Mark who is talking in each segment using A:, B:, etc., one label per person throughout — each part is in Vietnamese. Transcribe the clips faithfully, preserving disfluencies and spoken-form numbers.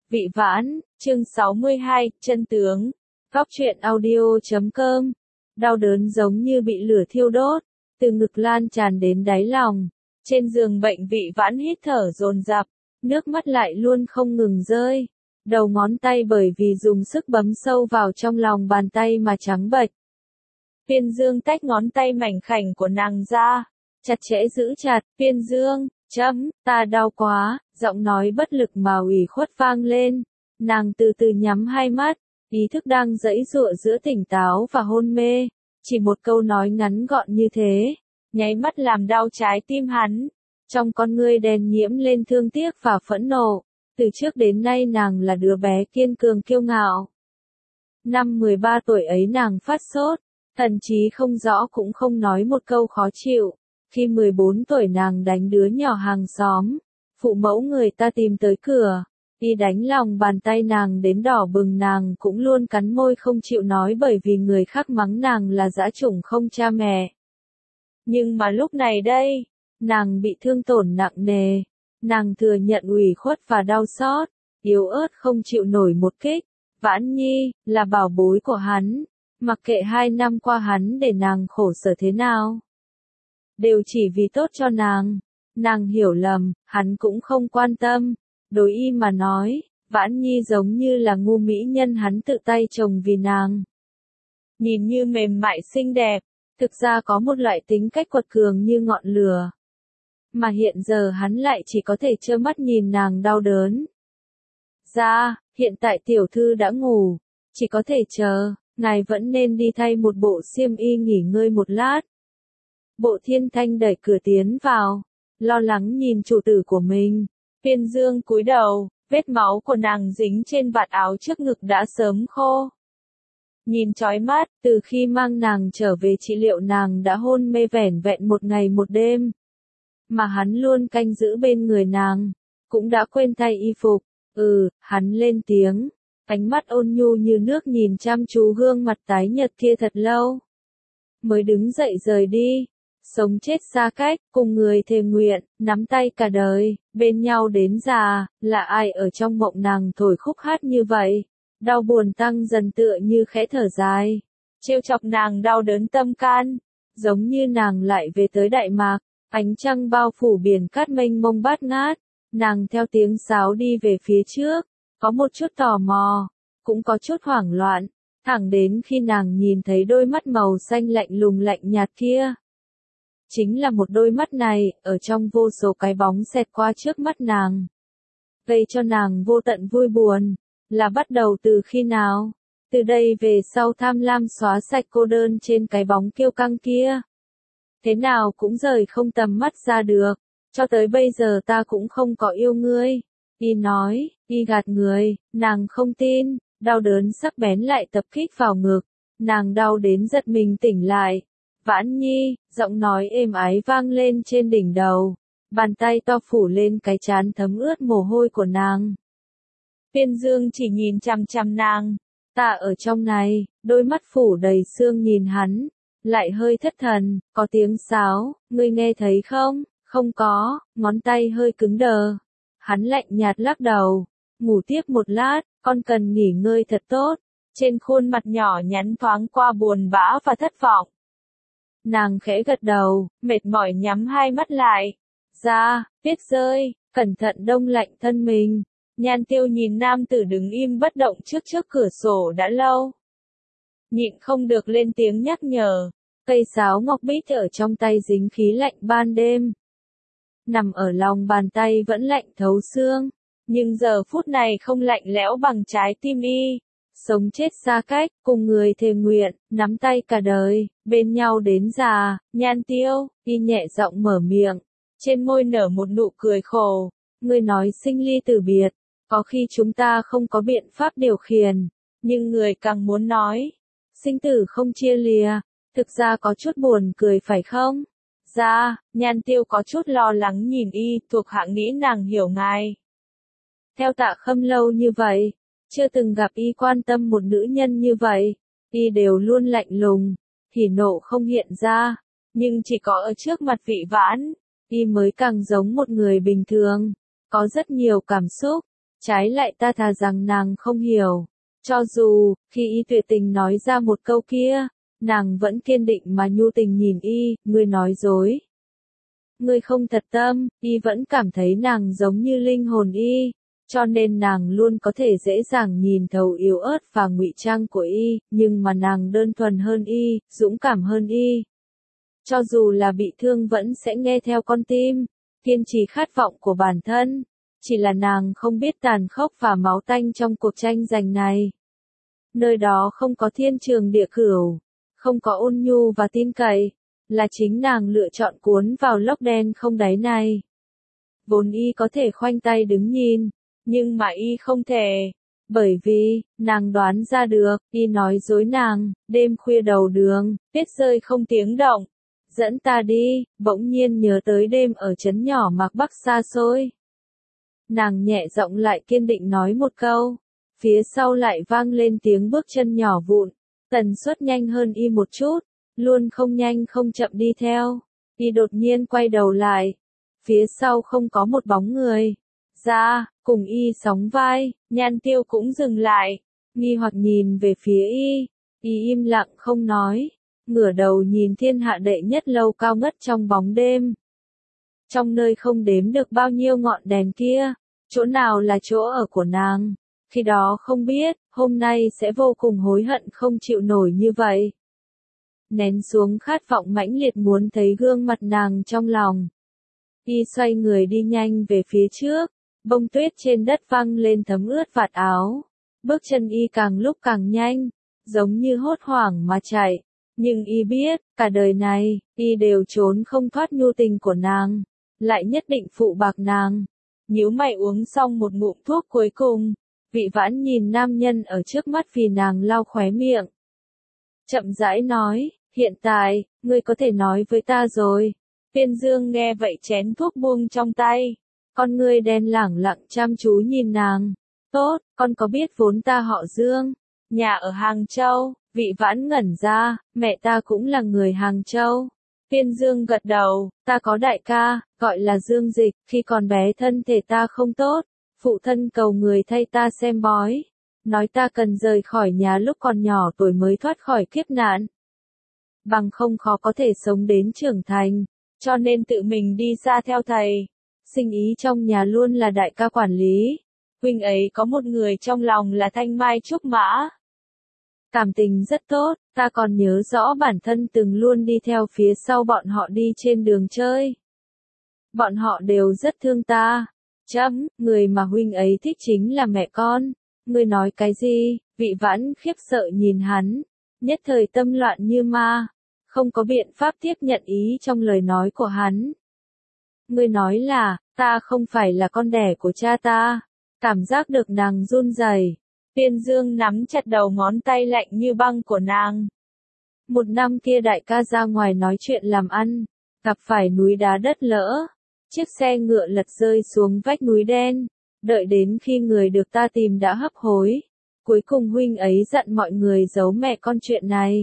A: Vị Vãn, chương sáu mươi hai, chân tướng. Góc truyện audio chấm com. Đau đớn giống như bị lửa thiêu đốt, từ ngực lan tràn đến đáy lòng. Trên giường bệnh Vị Vãn hít thở dồn dập, nước mắt lại luôn không ngừng rơi. Đầu ngón tay bởi vì dùng sức bấm sâu vào trong lòng bàn tay mà trắng bệch. Phiên Dương tách ngón tay mảnh khảnh của nàng ra, chặt chẽ giữ chặt. Phiên Dương, chấm, ta đau quá, giọng nói bất lực mà ủy khuất vang lên. Nàng từ từ nhắm hai mắt, ý thức đang giãy giụa giữa tỉnh táo và hôn mê. Chỉ một câu nói ngắn gọn như thế, nháy mắt làm đau trái tim hắn. Trong con ngươi đen nhiễm lên thương tiếc và phẫn nộ. Từ trước đến nay nàng là đứa bé kiên cường kiêu ngạo. Năm mười ba tuổi ấy nàng phát sốt, thần trí không rõ cũng không nói một câu khó chịu. Khi mười bốn tuổi nàng đánh đứa nhỏ hàng xóm, phụ mẫu người ta tìm tới cửa, đi đánh lòng bàn tay nàng đến đỏ bừng, nàng cũng luôn cắn môi không chịu nói bởi vì người khác mắng nàng là dã chủng không cha mẹ. Nhưng mà lúc này đây, nàng bị thương tổn nặng nề, nàng thừa nhận ủy khuất và đau xót, yếu ớt không chịu nổi một kích. Vãn Nhi, là bảo bối của hắn, mặc kệ hai năm qua hắn để nàng khổ sở thế nào, đều chỉ vì tốt cho nàng. Nàng hiểu lầm, hắn cũng không quan tâm. Đối y mà nói, Vãn Nhi giống như là ngu mỹ nhân hắn tự tay trồng vì nàng. Nhìn như mềm mại xinh đẹp, thực ra có một loại tính cách quật cường như ngọn lửa. Mà hiện giờ hắn lại chỉ có thể trơ mắt nhìn nàng đau đớn. Ra, hiện tại tiểu thư đã ngủ, chỉ có thể chờ, ngài vẫn nên đi thay một bộ xiêm y nghỉ ngơi một lát. Bộ Thiên Thanh đẩy cửa tiến vào, lo lắng nhìn chủ tử của mình. Phiên Dương cúi đầu, vết máu của nàng dính trên vạt áo trước ngực đã sớm khô. Nhìn chói mắt, từ khi mang nàng trở về trị liệu nàng đã hôn mê vẻn vẹn một ngày một đêm. Mà hắn luôn canh giữ bên người nàng, cũng đã quên thay y phục. Ừ, hắn lên tiếng, ánh mắt ôn nhu như nước nhìn chăm chú gương mặt tái nhợt kia thật lâu. Mới đứng dậy rời đi. Sống chết xa cách, cùng người thề nguyện, nắm tay cả đời, bên nhau đến già, là ai ở trong mộng nàng thổi khúc hát như vậy? Đau buồn tăng dần tựa như khẽ thở dài, trêu chọc nàng đau đớn tâm can, giống như nàng lại về tới Đại Mạc, ánh trăng bao phủ biển cát mênh mông bát ngát, nàng theo tiếng sáo đi về phía trước, có một chút tò mò, cũng có chút hoảng loạn, thẳng đến khi nàng nhìn thấy đôi mắt màu xanh lạnh lùng lạnh nhạt kia. Chính là một đôi mắt này, ở trong vô số cái bóng xẹt qua trước mắt nàng, gây cho nàng vô tận vui buồn. Là bắt đầu từ khi nào? Từ đây về sau tham lam xóa sạch cô đơn trên cái bóng kiêu căng kia. Thế nào cũng rời không tầm mắt ra được. Cho tới bây giờ ta cũng không có yêu ngươi. Y nói, y gạt người, nàng không tin. Đau đớn sắc bén lại tập kích vào ngực. Nàng đau đến giật mình tỉnh lại. Vãn Nhi, giọng nói êm ái vang lên trên đỉnh đầu. Bàn tay to phủ lên cái trán thấm ướt mồ hôi của nàng. Phiên Dương chỉ nhìn chằm chằm nàng. Ta ở trong này, đôi mắt phủ đầy sương nhìn hắn. Lại hơi thất thần, có tiếng sáo, ngươi nghe thấy không? Không có, ngón tay hơi cứng đờ. Hắn lạnh nhạt lắc đầu. Ngủ tiếp một lát, con cần nghỉ ngơi thật tốt. Trên khuôn mặt nhỏ nhắn thoáng qua buồn bã và thất vọng. Nàng khẽ gật đầu, mệt mỏi nhắm hai mắt lại. Ra, tuyết rơi, cẩn thận đông lạnh thân mình. Nhan Tiêu nhìn nam tử đứng im bất động trước trước cửa sổ đã lâu. Nhịn không được lên tiếng nhắc nhở. Cây sáo ngọc bích ở trong tay dính khí lạnh ban đêm. Nằm ở lòng bàn tay vẫn lạnh thấu xương. Nhưng giờ phút này không lạnh lẽo bằng trái tim y. Sống chết xa cách, cùng người thề nguyện, nắm tay cả đời, bên nhau đến già. Nhan Tiêu, y nhẹ giọng mở miệng. Trên môi nở một nụ cười khổ. Ngươi nói sinh ly tử biệt. Có khi chúng ta không có biện pháp điều khiển. Nhưng người càng muốn nói. Sinh tử không chia lìa. Thực ra có chút buồn cười phải không? Ra, Nhan Tiêu có chút lo lắng nhìn y, thuộc hạ nghĩ nàng hiểu ngài. Theo Tạ Khâm lâu như vậy, chưa từng gặp y quan tâm một nữ nhân như vậy. Y đều luôn lạnh lùng, hỉ nộ không hiện ra. Nhưng chỉ có ở trước mặt Vị Vãn, y mới càng giống một người bình thường. Có rất nhiều cảm xúc, Trái lại ta thà rằng nàng không hiểu. Cho dù, khi y tuyệt tình nói ra một câu kia, nàng vẫn kiên định mà nhu tình nhìn y, ngươi nói dối. Ngươi không thật tâm, y vẫn cảm thấy nàng giống như linh hồn y, cho nên nàng luôn có thể dễ dàng nhìn thấu yếu ớt và ngụy trang của y, nhưng mà nàng đơn thuần hơn y, dũng cảm hơn y. Cho dù là bị thương vẫn sẽ nghe theo con tim, kiên trì khát vọng của bản thân, chỉ là nàng không biết tàn khốc và máu tanh trong cuộc tranh giành này. Nơi đó không có thiên trường địa cửu, không có ôn nhu và tin cậy, là chính nàng lựa chọn cuốn vào lốc đen không đáy này. Vốn y có thể khoanh tay đứng nhìn, nhưng mà y không thể, bởi vì, nàng đoán ra được, y nói dối nàng, đêm khuya đầu đường, tuyết rơi không tiếng động. Dẫn ta đi, bỗng nhiên nhớ tới đêm ở trấn nhỏ Mạc Bắc xa xôi. Nàng nhẹ giọng lại kiên định nói một câu, phía sau lại vang lên tiếng bước chân nhỏ vụn, tần suất nhanh hơn y một chút, luôn không nhanh không chậm đi theo. Y đột nhiên quay đầu lại, phía sau không có một bóng người. Ra, cùng y sóng vai, Nhan Tiêu cũng dừng lại, nghi hoặc nhìn về phía y, y im lặng không nói, ngửa đầu nhìn thiên hạ đệ nhất lâu cao ngất trong bóng đêm. Trong nơi không đếm được bao nhiêu ngọn đèn kia, chỗ nào là chỗ ở của nàng, khi đó không biết, hôm nay sẽ vô cùng hối hận không chịu nổi như vậy. Nén xuống khát vọng mãnh liệt muốn thấy gương mặt nàng trong lòng. Y xoay người đi nhanh về phía trước, bông tuyết trên đất văng lên thấm ướt vạt áo. Bước chân y càng lúc càng nhanh, giống như hốt hoảng mà chạy. Nhưng y biết, cả đời này, y đều trốn không thoát nhu tình của nàng, lại nhất định phụ bạc nàng. Nhíu mày uống xong một ngụm thuốc cuối cùng, Vị Vãn nhìn nam nhân ở trước mắt vì nàng lau khóe miệng. Chậm rãi nói, hiện tại, ngươi có thể nói với ta rồi. Tiên Dương nghe vậy chén thuốc buông trong tay, con ngươi đen lẳng lặng chăm chú nhìn nàng. Tốt, con có biết vốn ta họ Dương, nhà ở Hàng Châu. Vị Vãn ngẩn ra, mẹ ta cũng là người Hàng Châu. Tiên Dương gật đầu, ta có đại ca, gọi là Dương Dịch, khi còn bé thân thể ta không tốt, phụ thân cầu người thay ta xem bói, nói ta cần rời khỏi nhà lúc còn nhỏ tuổi mới thoát khỏi kiếp nạn. Bằng không khó có thể sống đến trưởng thành, cho nên tự mình đi xa theo thầy. Sinh ý trong nhà luôn là đại ca quản lý, huynh ấy có một người trong lòng là Thanh Mai Trúc Mã. Cảm tình rất tốt, ta còn nhớ rõ bản thân từng luôn đi theo phía sau bọn họ đi trên đường chơi. Bọn họ đều rất thương ta. Chấm, người mà huynh ấy thích chính là mẹ con. Ngươi nói cái gì? Vị Vãn khiếp sợ nhìn hắn, nhất thời tâm loạn như ma, không có biện pháp tiếp nhận ý trong lời nói của hắn. Ngươi nói là, ta không phải là con đẻ của cha ta. Cảm giác được nàng run rẩy. Tiên Dương nắm chặt đầu ngón tay lạnh như băng của nàng. Một năm kia đại ca ra ngoài nói chuyện làm ăn, gặp phải núi đá đất lỡ. Chiếc xe ngựa lật rơi xuống vách núi đen, đợi đến khi người được ta tìm đã hấp hối. Cuối cùng huynh ấy dặn mọi người giấu mẹ con chuyện này.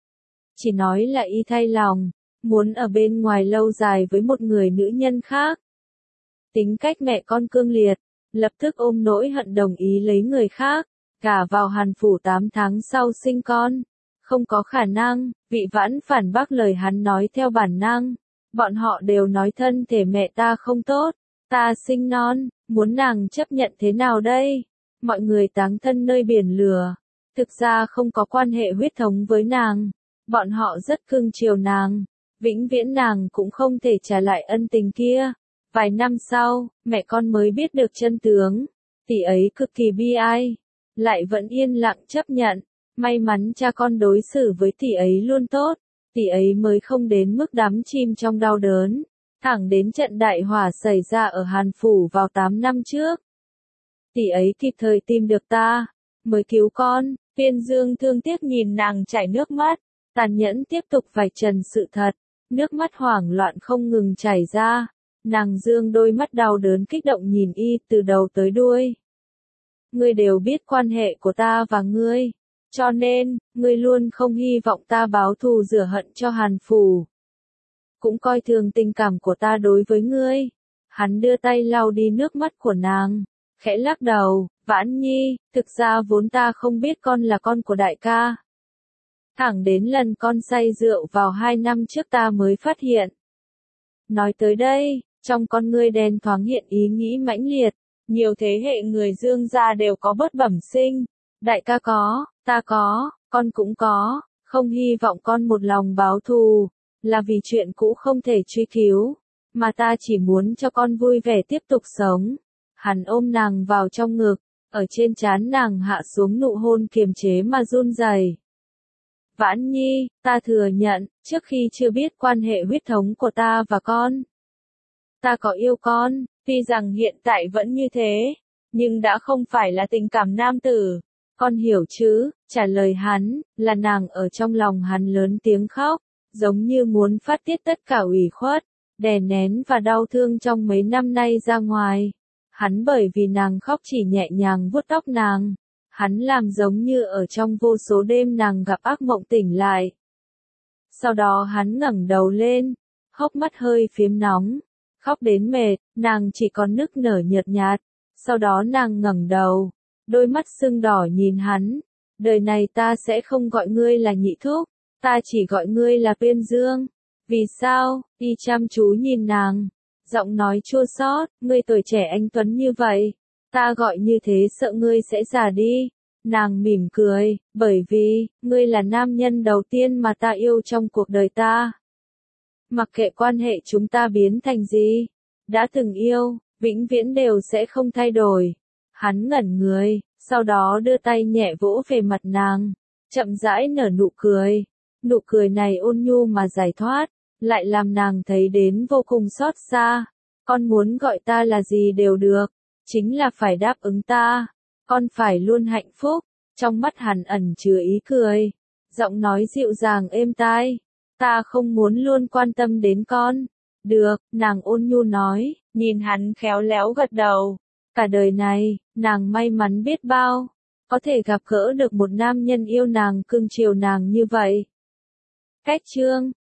A: Chỉ nói là y thay lòng, muốn ở bên ngoài lâu dài với một người nữ nhân khác. Tính cách mẹ con cương liệt, lập tức ôm nỗi hận đồng ý lấy người khác. Gả vào Hàn Phủ tám tháng sau sinh con. Không có khả năng, Vị Vãn phản bác lời hắn nói theo bản năng. Bọn họ đều nói thân thể mẹ ta không tốt, ta sinh non, muốn nàng chấp nhận thế nào đây? Mọi người táng thân nơi biển lửa, thực ra không có quan hệ huyết thống với nàng. Bọn họ rất cưng chiều nàng, vĩnh viễn nàng cũng không thể trả lại ân tình kia. Vài năm sau, mẹ con mới biết được chân tướng, tỷ ấy cực kỳ bi ai. Lại vẫn yên lặng chấp nhận, may mắn cha con đối xử với tỷ ấy luôn tốt, tỷ ấy mới không đến mức đắm chìm trong đau đớn, thẳng đến trận đại hỏa xảy ra ở Hàn Phủ vào tám năm trước. Tỷ ấy kịp thời tìm được ta, mới cứu con. Tiên Dương thương tiếc nhìn nàng chảy nước mắt, tàn nhẫn tiếp tục vạch trần sự thật, nước mắt hoảng loạn không ngừng chảy ra, nàng dương đôi mắt đau đớn kích động nhìn y từ đầu tới đuôi. Ngươi đều biết quan hệ của ta và ngươi, cho nên, ngươi luôn không hy vọng ta báo thù rửa hận cho Hàn Phủ. Cũng coi thường tình cảm của ta đối với ngươi. Hắn đưa tay lau đi nước mắt của nàng, khẽ lắc đầu, Vãn Nhi, thực ra vốn ta không biết con là con của đại ca. Thẳng đến lần con say rượu vào hai năm trước ta mới phát hiện. Nói tới đây, trong con ngươi đen thoáng hiện ý nghĩ mãnh liệt, nhiều thế hệ người Dương gia đều có bớt bẩm sinh, đại ca có, ta có, con cũng có, không hy vọng con một lòng báo thù, là vì chuyện cũ không thể truy cứu, mà ta chỉ muốn cho con vui vẻ tiếp tục sống. Hắn ôm nàng vào trong ngực, ở trên trán nàng hạ xuống nụ hôn kiềm chế mà run rẩy. Vãn Nhi, ta thừa nhận, trước khi chưa biết quan hệ huyết thống của ta và con, ta có yêu con, tuy rằng hiện tại vẫn như thế, nhưng đã không phải là tình cảm nam tử. Con hiểu chứ? Trả lời hắn, là nàng ở trong lòng hắn lớn tiếng khóc, giống như muốn phát tiết tất cả ủy khuất, đè nén và đau thương trong mấy năm nay ra ngoài. Hắn bởi vì nàng khóc chỉ nhẹ nhàng vuốt tóc nàng. Hắn làm giống như ở trong vô số đêm nàng gặp ác mộng tỉnh lại. Sau đó hắn ngẩng đầu lên, hốc mắt hơi phiếm nóng, khóc đến mệt, nàng chỉ còn nức nở nhợt nhạt. Sau đó nàng ngẩng đầu, đôi mắt sưng đỏ nhìn hắn. Đời này ta sẽ không gọi ngươi là nhị thúc, ta chỉ gọi ngươi là Tuyên Dương. Vì sao? Y chăm chú nhìn nàng, giọng nói chua xót, ngươi tuổi trẻ anh tuấn như vậy, ta gọi như thế sợ ngươi sẽ già đi. Nàng mỉm cười, bởi vì, ngươi là nam nhân đầu tiên mà ta yêu trong cuộc đời ta. Mặc kệ quan hệ chúng ta biến thành gì, đã từng yêu, vĩnh viễn đều sẽ không thay đổi. Hắn ngẩn người, sau đó đưa tay nhẹ vỗ về mặt nàng, chậm rãi nở nụ cười. Nụ cười này ôn nhu mà giải thoát, lại làm nàng thấy đến vô cùng xót xa. Con muốn gọi ta là gì đều được, chính là phải đáp ứng ta. Con phải luôn hạnh phúc. Trong mắt hắn ẩn chứa ý cười, giọng nói dịu dàng êm tai. Ta không muốn luôn quan tâm đến con. Được, nàng ôn nhu nói, nhìn hắn khéo léo gật đầu. Cả đời này, nàng may mắn biết bao, có thể gặp gỡ được một nam nhân yêu nàng cưng chiều nàng như vậy. Cách chương